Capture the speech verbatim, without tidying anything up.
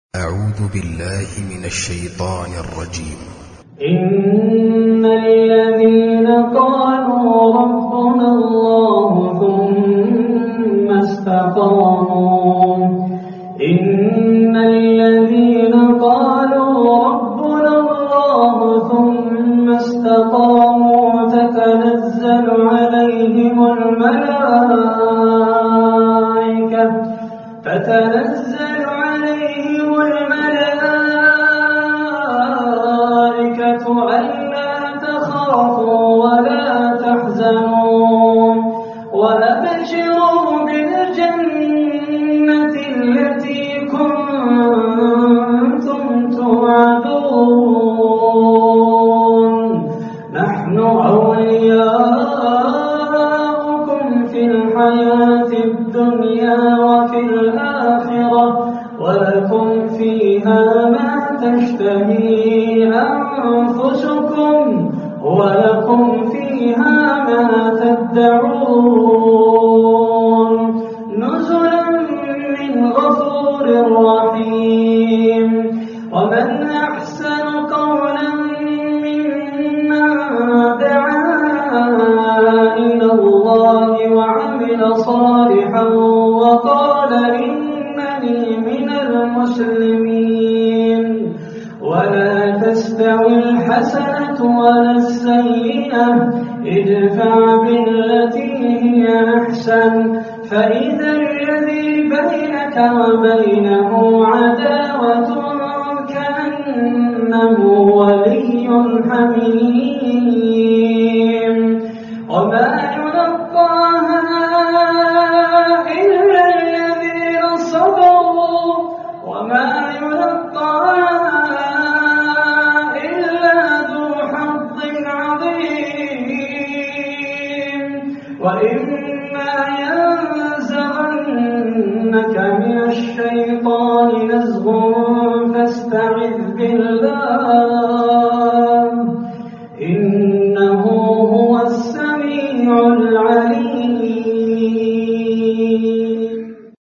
أعوذ بالله من الشيطان الرجيم. إن الذين قالوا ربنا الله ثم استقاموا إن الذين قالوا ربنا الله ثم استقاموا تتنزل عليهم الملائكة تتنزل عليهم الملائكة ألا تخافوا ولا تحزنوا وأبشروا بالجنة التي كنتم توعدون نحن أولياؤكم في الحياة الدنيا وفي الآخرة ولكم فيها ما تشتهي أنفسكم ولكم فيها ما تدعون نزلا من غفور رحيم. ومن أحسن قولا ممن دعا إلى الله وعمل صالحا وقال إنني من المسلمين. ولا تستوي الحسنة ولا السيئة ادفع بالتي هي أحسن فإذا الذي بينك وبينه عداوة كأنه ولي حميم. وما يلقاها إلا الذين صبروا وما يلقاها إلا ذو حظ عظيم. وإما ينزغنك من الشيطان نزغ فاستعذ بالله إن